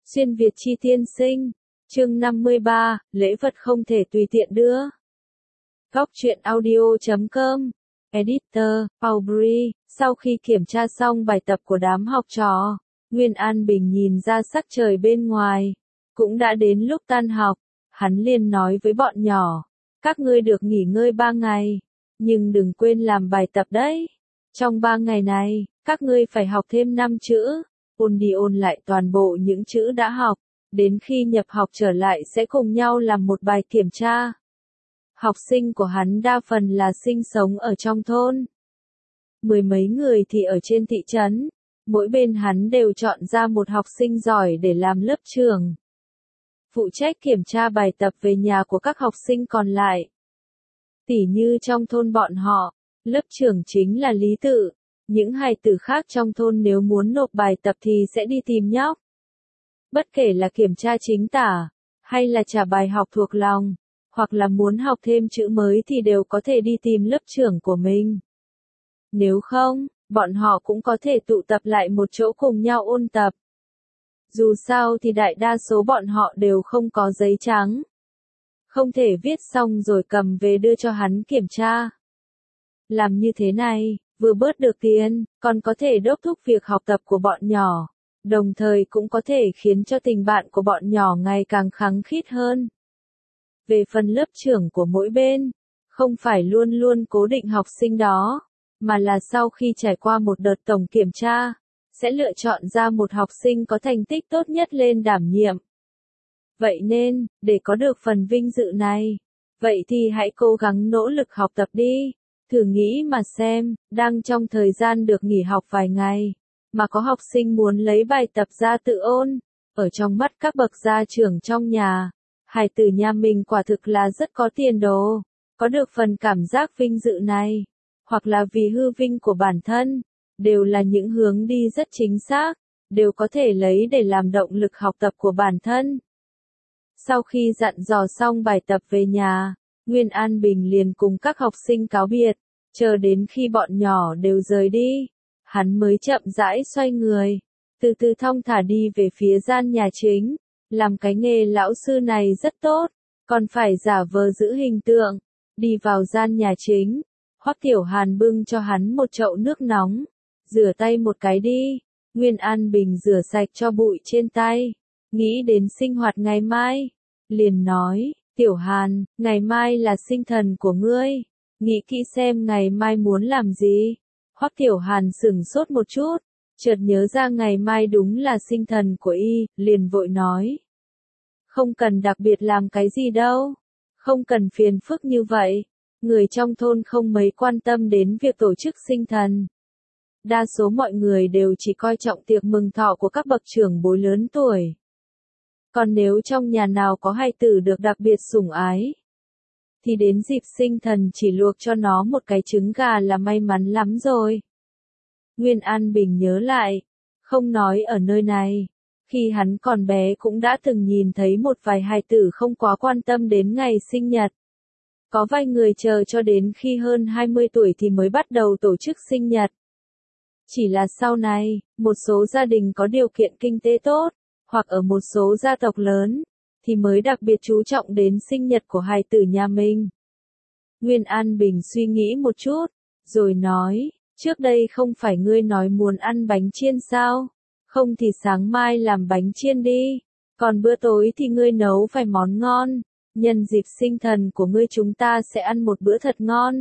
Xuyên Việt chi tiên sinh. Chương 53, lễ vật không thể tùy tiện đưa. Góc truyện audio.com. Editor, Aubrey. Sau khi kiểm tra xong bài tập của đám học trò, Nguyên An Bình nhìn ra sắc trời bên ngoài. Cũng đã đến lúc tan học, hắn liền nói với bọn nhỏ, các ngươi được nghỉ ngơi 3 ngày, nhưng đừng quên làm bài tập đấy. Trong 3 ngày này, các ngươi phải học thêm 5 chữ, ôn đi ôn lại toàn bộ những chữ đã học, đến khi nhập học trở lại sẽ cùng nhau làm một bài kiểm tra. Học sinh của hắn đa phần là sinh sống ở trong thôn. 10 mấy người thì ở trên thị trấn, mỗi bên hắn đều chọn ra một học sinh giỏi để làm lớp trưởng. Phụ trách kiểm tra bài tập về nhà của các học sinh còn lại. Tỉ như trong thôn bọn họ, lớp trưởng chính là Lý Tự. Những hài tử khác trong thôn nếu muốn nộp bài tập thì sẽ đi tìm nhóc. Bất kể là kiểm tra chính tả, hay là trả bài học thuộc lòng, hoặc là muốn học thêm chữ mới thì đều có thể đi tìm lớp trưởng của mình. Nếu không, bọn họ cũng có thể tụ tập lại một chỗ cùng nhau ôn tập. Dù sao thì đại đa số bọn họ đều không có giấy trắng. Không thể viết xong rồi cầm về đưa cho hắn kiểm tra. Làm như thế này, vừa bớt được tiền, còn có thể đốc thúc việc học tập của bọn nhỏ, đồng thời cũng có thể khiến cho tình bạn của bọn nhỏ ngày càng khăng khít hơn. Về phần lớp trưởng của mỗi bên, không phải luôn luôn cố định học sinh đó, mà là sau khi trải qua một đợt tổng kiểm tra, sẽ lựa chọn ra một học sinh có thành tích tốt nhất lên đảm nhiệm. Vậy nên, để có được phần vinh dự này, vậy thì hãy cố gắng nỗ lực học tập đi. Thử nghĩ mà xem, đang trong thời gian được nghỉ học vài ngày, mà có học sinh muốn lấy bài tập ra tự ôn, ở trong mắt các bậc gia trưởng trong nhà, hài tử nhà mình quả thực là rất có tiền đồ, có được phần cảm giác vinh dự này, hoặc là vì hư vinh của bản thân, đều là những hướng đi rất chính xác, đều có thể lấy để làm động lực học tập của bản thân. Sau khi dặn dò xong bài tập về nhà, Nguyên An Bình liền cùng các học sinh cáo biệt, chờ đến khi bọn nhỏ đều rời đi, hắn mới chậm rãi xoay người, từ từ thong thả đi về phía gian nhà chính, làm cái nghề lão sư này rất tốt, còn phải giả vờ giữ hình tượng, đi vào gian nhà chính, Hoắc Tiểu Hàn bưng cho hắn một chậu nước nóng, rửa tay một cái đi, Nguyên An Bình rửa sạch cho bụi trên tay, nghĩ đến sinh hoạt ngày mai, liền nói, Tiểu Hàn, ngày mai là sinh thần của ngươi, nghĩ kỹ xem ngày mai muốn làm gì. Hoắc Tiểu Hàn sửng sốt một chút, chợt nhớ ra ngày mai đúng là sinh thần của y, liền vội nói. Không cần đặc biệt làm cái gì đâu, không cần phiền phức như vậy, người trong thôn không mấy quan tâm đến việc tổ chức sinh thần. Đa số mọi người đều chỉ coi trọng tiệc mừng thọ của các bậc trưởng bối lớn tuổi. Còn nếu trong nhà nào có hài tử được đặc biệt sủng ái, thì đến dịp sinh thần chỉ luộc cho nó một cái trứng gà là may mắn lắm rồi. Nguyên An Bình nhớ lại, không nói ở nơi này, khi hắn còn bé cũng đã từng nhìn thấy một vài hài tử không quá quan tâm đến ngày sinh nhật. Có vài người chờ cho đến khi hơn 20 tuổi thì mới bắt đầu tổ chức sinh nhật. Chỉ là sau này, một số gia đình có điều kiện kinh tế tốt, hoặc ở một số gia tộc lớn, thì mới đặc biệt chú trọng đến sinh nhật của hài tử nhà mình. Nguyên An Bình suy nghĩ một chút, rồi nói, trước đây không phải ngươi nói muốn ăn bánh chiên sao? Không thì sáng mai làm bánh chiên đi, còn bữa tối thì ngươi nấu phải món ngon, nhân dịp sinh thần của ngươi chúng ta sẽ ăn một bữa thật ngon.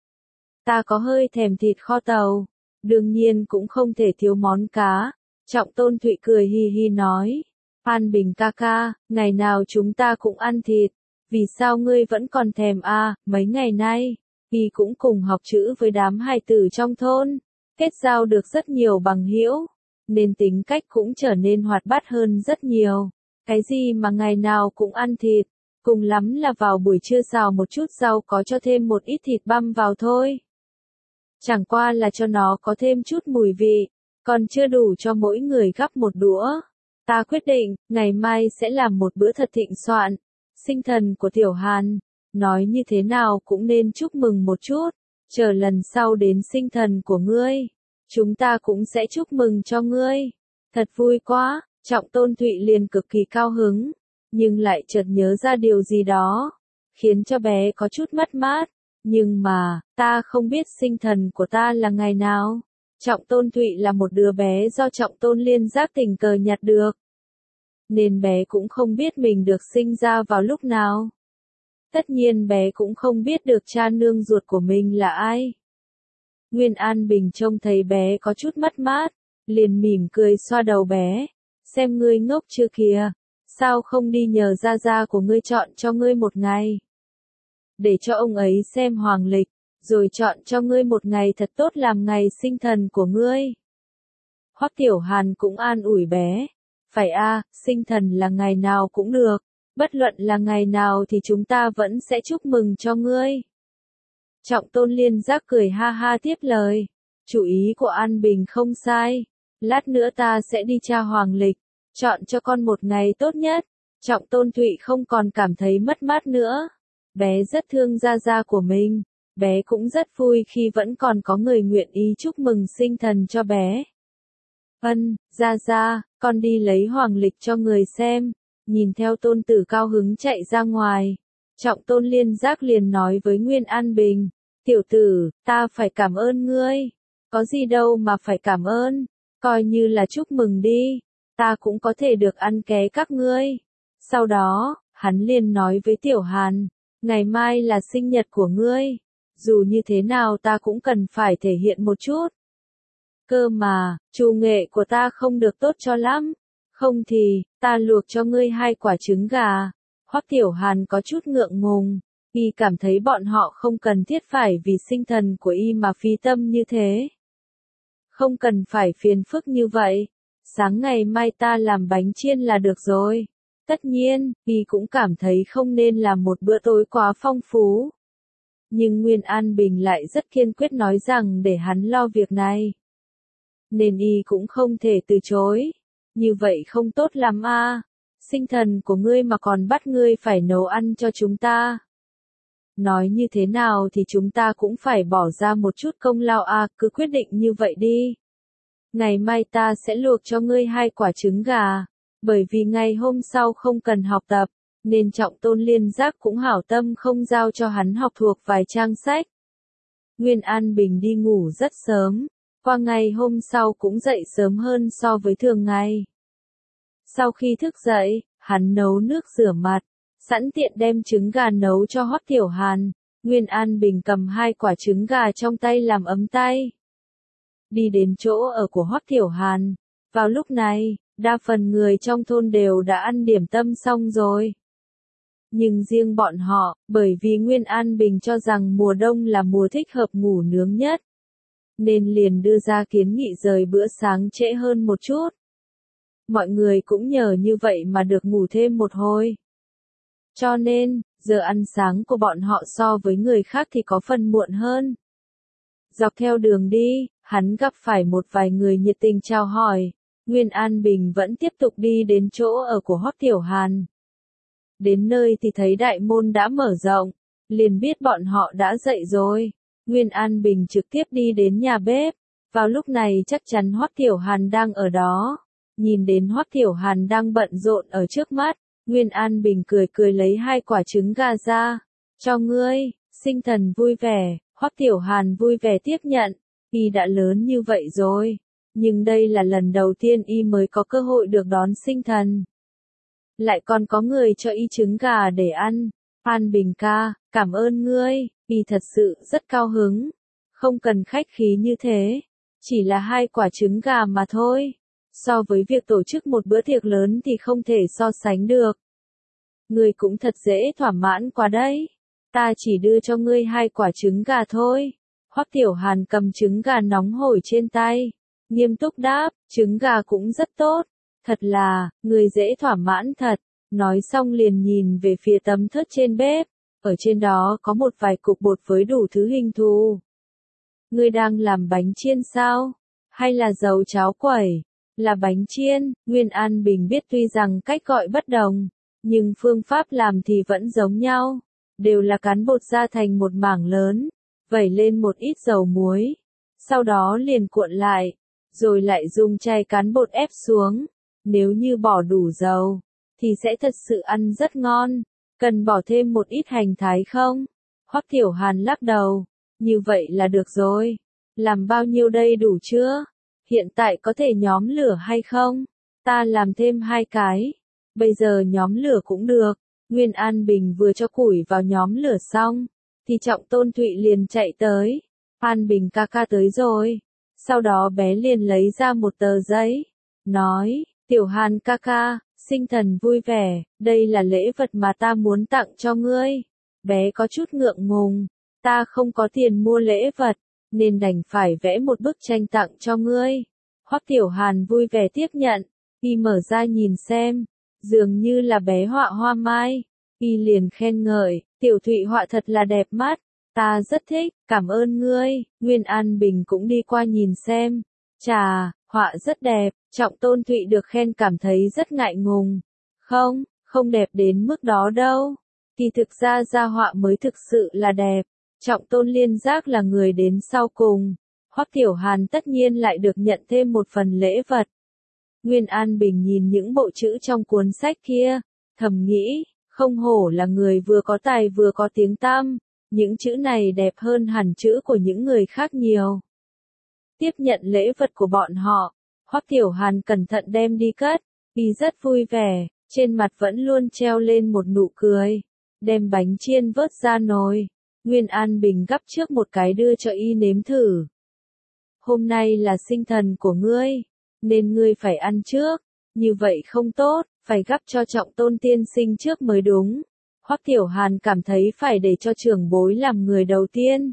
Ta có hơi thèm thịt kho tàu, đương nhiên cũng không thể thiếu món cá. Trọng Tôn Thụy cười hì hì nói, An Bình ca ca, ngày nào chúng ta cũng ăn thịt, vì sao ngươi vẫn còn thèm à? Mấy ngày nay, y cũng cùng học chữ với đám hài tử trong thôn, kết giao được rất nhiều bằng hữu, nên tính cách cũng trở nên hoạt bát hơn rất nhiều. Cái gì mà ngày nào cũng ăn thịt, cùng lắm là vào buổi trưa xào một chút rau có cho thêm một ít thịt băm vào thôi. Chẳng qua là cho nó có thêm chút mùi vị, còn chưa đủ cho mỗi người gắp một đũa. Ta quyết định, ngày mai sẽ làm một bữa thật thịnh soạn, sinh thần của Tiểu Hàn, nói như thế nào cũng nên chúc mừng một chút, chờ lần sau đến sinh thần của ngươi, chúng ta cũng sẽ chúc mừng cho ngươi. Thật vui quá, Trọng Tôn Thụy liền cực kỳ cao hứng, nhưng lại chợt nhớ ra điều gì đó, khiến cho bé có chút mất mát. Nhưng mà, ta không biết sinh thần của ta là ngày nào. Trọng Tôn Thụy là một đứa bé do Trọng Tôn Liên Giác tình cờ nhặt được, nên bé cũng không biết mình được sinh ra vào lúc nào. Tất nhiên bé cũng không biết được cha nương ruột của mình là ai. Nguyên An Bình trông thấy bé có chút mất mát, liền mỉm cười xoa đầu bé. Xem ngươi ngốc chưa kìa, sao không đi nhờ gia gia của ngươi chọn cho ngươi một ngày. Để cho ông ấy xem hoàng lịch, rồi chọn cho ngươi một ngày thật tốt làm ngày sinh thần của ngươi. Hoắc Tiểu Hàn cũng an ủi bé. Phải a, sinh thần là ngày nào cũng được, bất luận là ngày nào thì chúng ta vẫn sẽ chúc mừng cho ngươi. Trọng Tôn Liên Giác cười ha ha tiếp lời. Chủ ý của An Bình không sai. Lát nữa ta sẽ đi tra hoàng lịch, chọn cho con một ngày tốt nhất. Trọng Tôn Thụy không còn cảm thấy mất mát nữa. Bé rất thương gia gia của mình. Bé cũng rất vui khi vẫn còn có người nguyện ý chúc mừng sinh thần cho bé. Gia gia, con đi lấy hoàng lịch cho người xem. Nhìn theo tôn tử cao hứng chạy ra ngoài. Trọng Tôn Liên Giác liền nói với Nguyên An Bình. Tiểu tử, ta phải cảm ơn ngươi. Có gì đâu mà phải cảm ơn. Coi như là chúc mừng đi. Ta cũng có thể được ăn ké các ngươi. Sau đó, hắn liền nói với Tiểu Hàn. Ngày mai là sinh nhật của ngươi. Dù như thế nào ta cũng cần phải thể hiện một chút. Cơ mà, chủ nghệ của ta không được tốt cho lắm. Không thì, ta luộc cho ngươi 2 quả trứng gà. Hoắc Tiểu Hàn có chút ngượng ngùng. Y cảm thấy bọn họ không cần thiết phải vì sinh thần của Y mà phí tâm như thế. Không cần phải phiền phức như vậy. Sáng ngày mai ta làm bánh chiên là được rồi. Tất nhiên, Y cũng cảm thấy không nên làm một bữa tối quá phong phú. Nhưng Nguyên An Bình lại rất kiên quyết nói rằng để hắn lo việc này. Nên Y cũng không thể từ chối. Như vậy không tốt lắm a. Sinh thần của ngươi mà còn bắt ngươi phải nấu ăn cho chúng ta. Nói như thế nào thì chúng ta cũng phải bỏ ra một chút công lao a, cứ quyết định như vậy đi. Ngày mai ta sẽ luộc cho ngươi 2 quả trứng gà, bởi vì ngày hôm sau không cần học tập, nên Trọng Tôn Liên Giác cũng hảo tâm không giao cho hắn học thuộc vài trang sách. Nguyên An Bình đi ngủ rất sớm, qua ngày hôm sau cũng dậy sớm hơn so với thường ngày. Sau khi thức dậy, hắn nấu nước rửa mặt, sẵn tiện đem trứng gà nấu cho Hoắc Tiểu Hàn. Nguyên An Bình cầm 2 quả trứng gà trong tay làm ấm tay. Đi đến chỗ ở của Hoắc Tiểu Hàn. Vào lúc này, đa phần người trong thôn đều đã ăn điểm tâm xong rồi. Nhưng riêng bọn họ, bởi vì Nguyên An Bình cho rằng mùa đông là mùa thích hợp ngủ nướng nhất, nên liền đưa ra kiến nghị rời bữa sáng trễ hơn một chút. Mọi người cũng nhờ như vậy mà được ngủ thêm một hồi. Cho nên, giờ ăn sáng của bọn họ so với người khác thì có phần muộn hơn. Dọc theo đường đi, hắn gặp phải một vài người nhiệt tình chào hỏi. Nguyên An Bình vẫn tiếp tục đi đến chỗ ở của Hoắc Tiểu Hàn. Đến nơi thì thấy đại môn đã mở rộng, liền biết bọn họ đã dậy rồi. Nguyên An Bình trực tiếp đi đến nhà bếp. Vào lúc này chắc chắn Hoắc Tiểu Hàn đang ở đó. Nhìn đến Hoắc Tiểu Hàn đang bận rộn ở trước mắt, Nguyên An Bình cười cười lấy 2 quả trứng gà ra. Cho ngươi, sinh thần vui vẻ. Hoắc Tiểu Hàn vui vẻ tiếp nhận. Y đã lớn như vậy rồi, nhưng đây là lần đầu tiên Y mới có cơ hội được đón sinh thần. Lại còn có người cho Y trứng gà để ăn. An Bình ca, cảm ơn ngươi. Y thật sự rất cao hứng. Không cần khách khí như thế. Chỉ là 2 quả trứng gà mà thôi. So với việc tổ chức một bữa tiệc lớn thì không thể so sánh được. Ngươi cũng thật dễ thỏa mãn quá đấy. Ta chỉ đưa cho ngươi 2 quả trứng gà thôi. Hoắc Tiểu Hàn cầm trứng gà nóng hổi trên tay. Nghiêm túc đáp, trứng gà cũng rất tốt. Thật là, ngươi dễ thỏa mãn thật. Nói xong liền nhìn về phía tấm thớt trên bếp. Ở trên đó có một vài cục bột với đủ thứ hình thù. Ngươi đang làm bánh chiên sao? Hay là dầu cháo quẩy? Là bánh chiên. Nguyên An Bình biết tuy rằng cách gọi bất đồng, nhưng phương pháp làm thì vẫn giống nhau. Đều là cán bột ra thành một mảng lớn, vẩy lên một ít dầu muối, sau đó liền cuộn lại, rồi lại dùng chày cán bột ép xuống. nếu như bỏ đủ dầu, thì sẽ thật sự ăn rất ngon. Cần bỏ thêm một ít hành thái không? Hoắc Tiểu Hàn lắc đầu. Như vậy là được rồi. Làm bao nhiêu đây đủ chưa? Hiện tại có thể nhóm lửa hay không? Ta làm thêm 2 cái. Bây giờ nhóm lửa cũng được. Nguyên An Bình vừa cho củi vào nhóm lửa xong, thì Trọng Tôn Thụy liền chạy tới. An Bình ca ca tới rồi. Sau đó bé liền lấy ra một tờ giấy. Nói, Tiểu Hàn ca ca, sinh thần vui vẻ, đây là lễ vật mà ta muốn tặng cho ngươi. Bé có chút ngượng ngùng. Ta không có tiền mua lễ vật, nên đành phải vẽ một bức tranh tặng cho ngươi. Hoắc Tiểu Hàn vui vẻ tiếp nhận. Y mở ra nhìn xem. Dường như là bé họa hoa mai. Y liền khen ngợi, Tiểu Thụy họa thật là đẹp mắt. Ta rất thích, cảm ơn ngươi. Nguyên An Bình cũng đi qua nhìn xem. Chà, họa rất đẹp. Trọng Tôn Thụy được khen cảm thấy rất ngại ngùng. Không đẹp đến mức đó đâu. Thì thực ra gia họa mới thực sự là đẹp. Trọng Tôn Liên Giác là người đến sau cùng. Hoắc Tiểu Hàn tất nhiên lại được nhận thêm một phần lễ vật. Nguyên An Bình nhìn những bộ chữ trong cuốn sách kia, thầm nghĩ, không hổ là người vừa có tài vừa có tiếng tăm, những chữ này đẹp hơn hẳn chữ của những người khác nhiều. Tiếp nhận lễ vật của bọn họ, Hoắc Tiểu Hàn cẩn thận đem đi cất, y rất vui vẻ, trên mặt vẫn luôn treo lên một nụ cười, đem bánh chiên vớt ra nồi. Nguyên An Bình gắp trước một cái đưa cho y nếm thử. Hôm nay là sinh thần của ngươi, nên ngươi phải ăn trước, như vậy không tốt, phải gắp cho Trọng Tôn tiên sinh trước mới đúng. Hoắc Tiểu Hàn cảm thấy phải để cho trưởng bối làm người đầu tiên.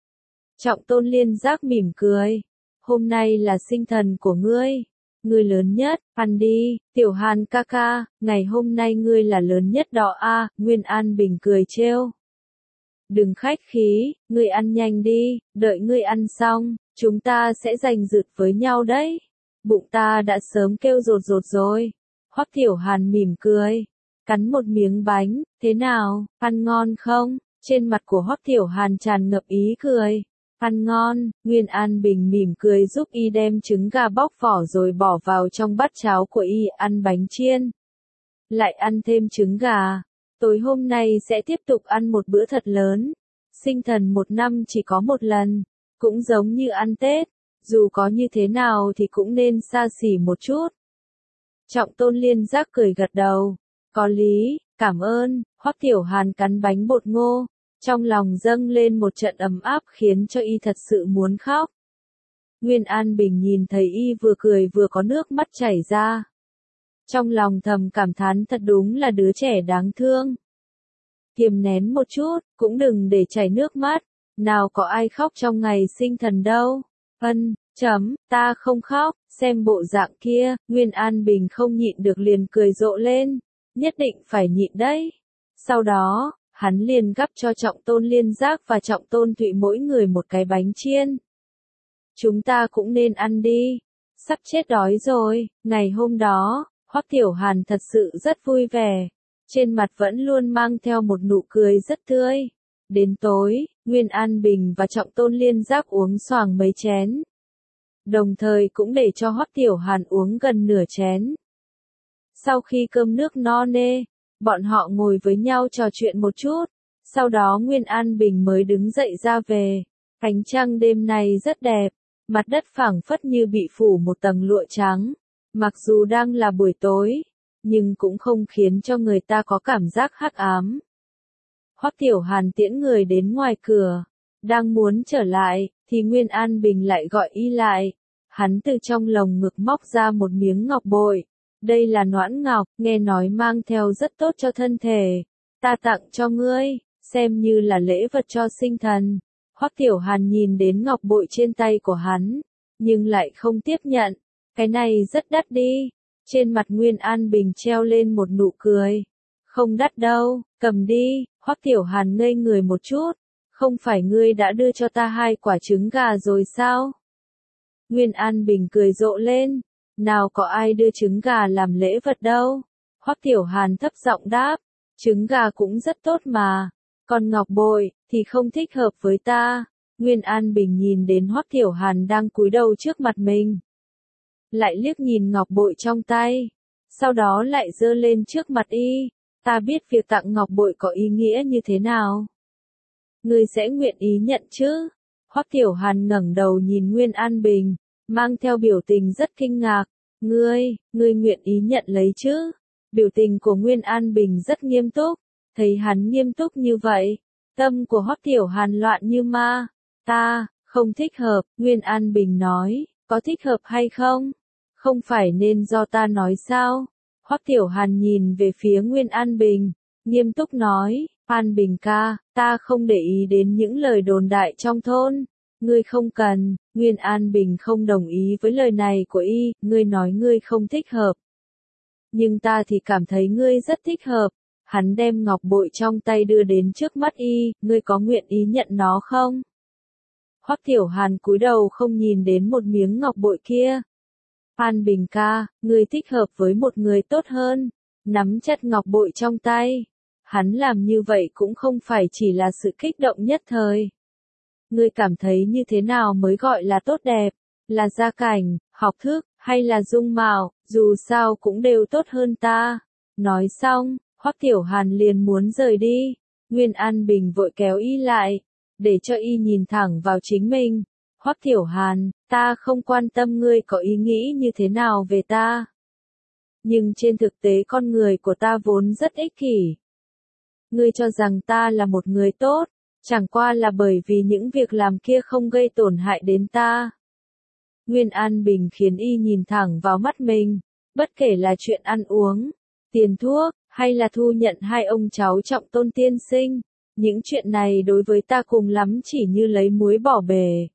Trọng Tôn Liên Giác mỉm cười, hôm nay là sinh thần của ngươi, ngươi lớn nhất, ăn đi, Tiểu Hàn ca ca, ngày hôm nay ngươi là lớn nhất đó a. Nguyên An Bình cười trêu. Đừng khách khí, ngươi ăn nhanh đi, đợi ngươi ăn xong, chúng ta sẽ giành giật với nhau đấy. Bụng ta đã sớm kêu rột rột rồi. Hoắc Tiểu Hàn mỉm cười, cắn một miếng bánh, thế nào, ăn ngon không? Trên mặt của Hoắc Tiểu Hàn tràn ngập ý cười. Ăn ngon. Nguyên An Bình mỉm cười giúp y đem trứng gà bóc vỏ rồi bỏ vào trong bát cháo của y ăn bánh chiên. Lại ăn thêm trứng gà. Tối hôm nay sẽ tiếp tục ăn một bữa thật lớn. Sinh thần một năm chỉ có một lần, cũng giống như ăn Tết, dù có như thế nào thì cũng nên xa xỉ một chút. Trọng Tôn Liên Giác cười gật đầu, có lý, cảm ơn. Hoắc Tiểu Hàn cắn bánh bột ngô, trong lòng dâng lên một trận ấm áp khiến cho y thật sự muốn khóc. Nguyên An Bình nhìn thấy y vừa cười vừa có nước mắt chảy ra. Trong lòng thầm cảm thán thật đúng là đứa trẻ đáng thương. Kiềm nén một chút, cũng đừng để chảy nước mắt, nào có ai khóc trong ngày sinh thần đâu. Ta không khóc, xem bộ dạng kia, Nguyên An Bình không nhịn được liền cười rộ lên, nhất định phải nhịn đấy. Sau đó, hắn liền gắp cho Trọng Tôn Liên Giác và Trọng Tôn Thụy mỗi người một cái bánh chiên. Chúng ta cũng nên ăn đi, sắp chết đói rồi. Ngày hôm đó, Hoắc Tiểu Hàn thật sự rất vui vẻ, trên mặt vẫn luôn mang theo một nụ cười rất tươi. Đến tối, Nguyên An Bình và Trọng Tôn Liên Giác uống xoàng mấy chén. Đồng thời cũng để cho Hoắc Tiểu Hàn uống gần nửa chén. Sau khi cơm nước no nê, bọn họ ngồi với nhau trò chuyện một chút. Sau đó Nguyên An Bình mới đứng dậy ra về. Ánh trăng đêm nay rất đẹp, mặt đất phảng phất như bị phủ một tầng lụa trắng. Mặc dù đang là buổi tối, nhưng cũng không khiến cho người ta có cảm giác hắc ám. Hoắc Tiểu Hàn tiễn người đến ngoài cửa, đang muốn trở lại, thì Nguyên An Bình lại gọi y lại. Hắn từ trong lồng ngực móc ra một miếng ngọc bội. Đây là noãn ngọc, nghe nói mang theo rất tốt cho thân thể. Ta tặng cho ngươi, xem như là lễ vật cho sinh thần. Hoắc Tiểu Hàn nhìn đến ngọc bội trên tay của hắn, nhưng lại không tiếp nhận. Cái này rất đắt đi. Trên mặt Nguyên An Bình treo lên một nụ cười. Không đắt đâu, cầm đi. Hoắc Tiểu Hàn ngây người một chút. Không phải ngươi đã đưa cho ta 2 quả trứng gà rồi sao? Nguyên An Bình cười rộ lên. Nào có ai đưa trứng gà làm lễ vật đâu. Hoắc Tiểu Hàn thấp giọng đáp. Trứng gà cũng rất tốt mà. Còn ngọc bội, thì không thích hợp với ta. Nguyên An Bình nhìn đến Hoắc Tiểu Hàn đang cúi đầu trước mặt mình. Lại liếc nhìn ngọc bội trong tay. sau đó lại giơ lên trước mặt y. Ta biết việc tặng ngọc bội có ý nghĩa như thế nào. Ngươi sẽ nguyện ý nhận chứ? Hoắc Tiểu Hàn ngẩng đầu nhìn Nguyên An Bình, mang theo biểu tình rất kinh ngạc. Ngươi nguyện ý nhận lấy chứ? Biểu tình của Nguyên An Bình rất nghiêm túc, thấy hắn nghiêm túc như vậy, tâm của Hoắc Tiểu Hàn loạn như ma. Ta, không thích hợp, Nguyên An Bình nói, có thích hợp hay không? Không phải nên do ta nói sao? Hoắc Tiểu Hàn nhìn về phía Nguyên An Bình, nghiêm túc nói, An Bình ca, ta không để ý đến những lời đồn đại trong thôn. Ngươi không cần. Nguyên An Bình không đồng ý với lời này của y, ngươi nói ngươi không thích hợp. Nhưng ta thì cảm thấy ngươi rất thích hợp. Hắn đem ngọc bội trong tay đưa đến trước mắt y, ngươi có nguyện ý nhận nó không? Hoắc Tiểu Hàn cúi đầu không nhìn đến một miếng ngọc bội kia. An Bình ca, ngươi thích hợp với một người tốt hơn. Nắm chặt ngọc bội trong tay. Hắn làm như vậy cũng không phải chỉ là sự kích động nhất thời. Ngươi cảm thấy như thế nào mới gọi là tốt đẹp? Là gia cảnh, học thức, hay là dung mạo, dù sao cũng đều tốt hơn ta. Nói xong, Hoắc Tiểu Hàn liền muốn rời đi. Nguyên An Bình vội kéo y lại, để cho y nhìn thẳng vào chính mình. Hoắc Tiểu Hàn, ta không quan tâm ngươi có ý nghĩ như thế nào về ta. Nhưng trên thực tế con người của ta vốn rất ích kỷ. Ngươi cho rằng ta là một người tốt, chẳng qua là bởi vì những việc làm kia không gây tổn hại đến ta. Nguyên An Bình khiến y nhìn thẳng vào mắt mình, bất kể là chuyện ăn uống, tiền thuốc, hay là thu nhận hai ông cháu Trọng Tôn tiên sinh, những chuyện này đối với ta cùng lắm chỉ như lấy muối bỏ bể.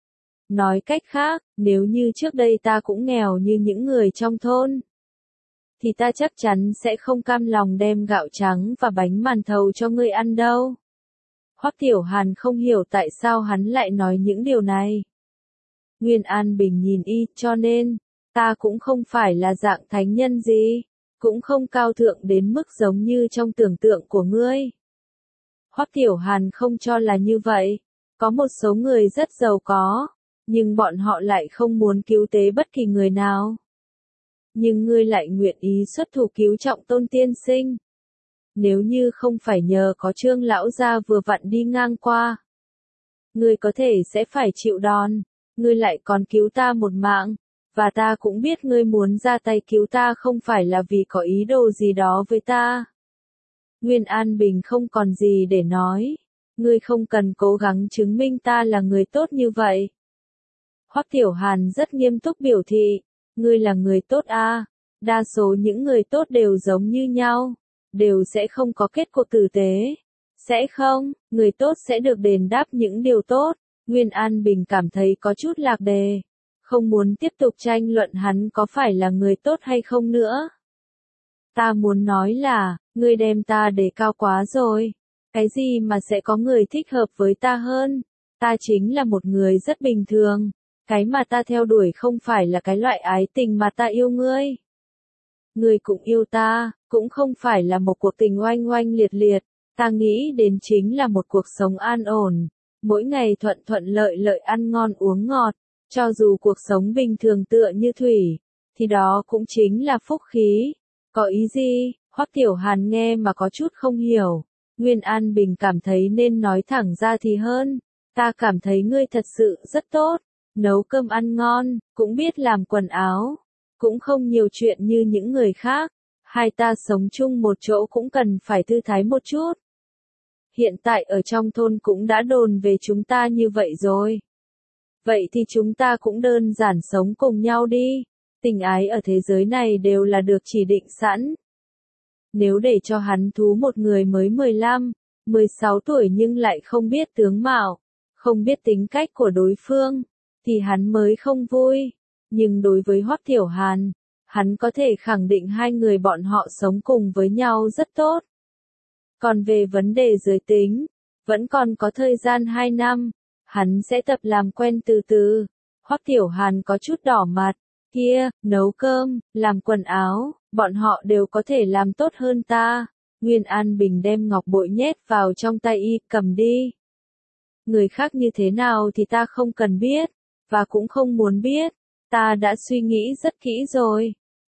Nói cách khác, nếu như trước đây ta cũng nghèo như những người trong thôn, thì ta chắc chắn sẽ không cam lòng đem gạo trắng và bánh màn thầu cho ngươi ăn đâu. Hoắc Tiểu Hàn không hiểu tại sao hắn lại nói những điều này. Nguyên An Bình nhìn y, cho nên, ta cũng không phải là dạng thánh nhân gì, cũng không cao thượng đến mức giống như trong tưởng tượng của ngươi. Hoắc Tiểu Hàn không cho là như vậy, có một số người rất giàu có, nhưng bọn họ lại không muốn cứu tế bất kỳ người nào. Nhưng ngươi lại nguyện ý xuất thủ cứu Trọng Tôn tiên sinh. Nếu như không phải nhờ có Trương lão gia vừa vặn đi ngang qua, ngươi có thể sẽ phải chịu đòn, ngươi lại còn cứu ta một mạng, và ta cũng biết ngươi muốn ra tay cứu ta không phải là vì có ý đồ gì đó với ta. Nguyên An Bình không còn gì để nói, ngươi không cần cố gắng chứng minh ta là người tốt như vậy. Hoắc Tiểu Hàn rất nghiêm túc biểu thị, ngươi là người tốt à, đa số những người tốt đều giống như nhau, đều sẽ không có kết cục tử tế. Sẽ không, người tốt sẽ được đền đáp những điều tốt. Nguyên An Bình cảm thấy có chút lạc đề, không muốn tiếp tục tranh luận hắn có phải là người tốt hay không nữa. Ta muốn nói là, ngươi đem ta đề cao quá rồi. Cái gì mà sẽ có người thích hợp với ta hơn? Ta chính là một người rất bình thường. Cái mà ta theo đuổi không phải là cái loại ái tình mà ta yêu ngươi. Ngươi cũng yêu ta, cũng không phải là một cuộc tình oanh oanh liệt liệt. Ta nghĩ đến chính là một cuộc sống an ổn. Mỗi ngày thuận thuận lợi lợi ăn ngon uống ngọt. Cho dù cuộc sống bình thường tựa như thủy, thì đó cũng chính là phúc khí. Có ý gì? Hoắc Tiểu Hàn nghe mà có chút không hiểu. Nguyên An Bình cảm thấy nên nói thẳng ra thì hơn. Ta cảm thấy ngươi thật sự rất tốt. Nấu cơm ăn ngon, cũng biết làm quần áo. Cũng không nhiều chuyện như những người khác. Hai ta sống chung một chỗ cũng cần phải thư thái một chút. Hiện tại ở trong thôn cũng đã đồn về chúng ta như vậy rồi. Vậy thì chúng ta cũng đơn giản sống cùng nhau đi. Tình ái ở thế giới này đều là được chỉ định sẵn. Nếu để cho hắn thú một người mới 15, 16 tuổi nhưng lại không biết tướng mạo, không biết tính cách của đối phương, thì hắn mới không vui. Nhưng đối với Hoắc Tiểu Hàn, hắn có thể khẳng định hai người bọn họ sống cùng với nhau rất tốt. Còn về vấn đề giới tính, vẫn còn có thời gian 2 năm, hắn sẽ tập làm quen từ từ. Hoắc Tiểu Hàn có chút đỏ mặt, kia, nấu cơm, làm quần áo, bọn họ đều có thể làm tốt hơn ta. Nguyên An Bình đem ngọc bội nhét vào trong tay y, cầm đi. Người khác như thế nào thì ta không cần biết, và cũng không muốn biết, ta đã suy nghĩ rất kỹ rồi.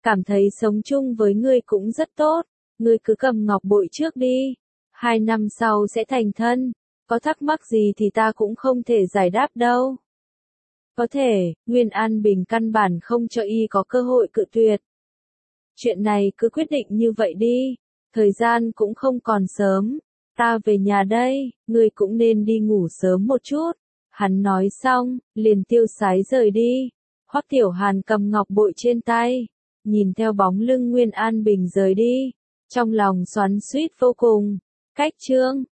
Cảm thấy sống chung với ngươi cũng rất tốt, ngươi cứ cầm ngọc bội trước đi. 2 năm sau sẽ thành thân, có thắc mắc gì thì ta cũng không thể giải đáp đâu. Có thể, Nguyên An Bình căn bản không cho y có cơ hội cự tuyệt. Chuyện này cứ quyết định như vậy đi, thời gian cũng không còn sớm, ta về nhà đây, ngươi cũng nên đi ngủ sớm một chút. Hắn nói xong, liền tiêu sái rời đi. Hoắc Tiểu Hàn cầm ngọc bội trên tay, nhìn theo bóng lưng Nguyên An Bình rời đi, trong lòng xoắn xuýt vô cùng. Cách chương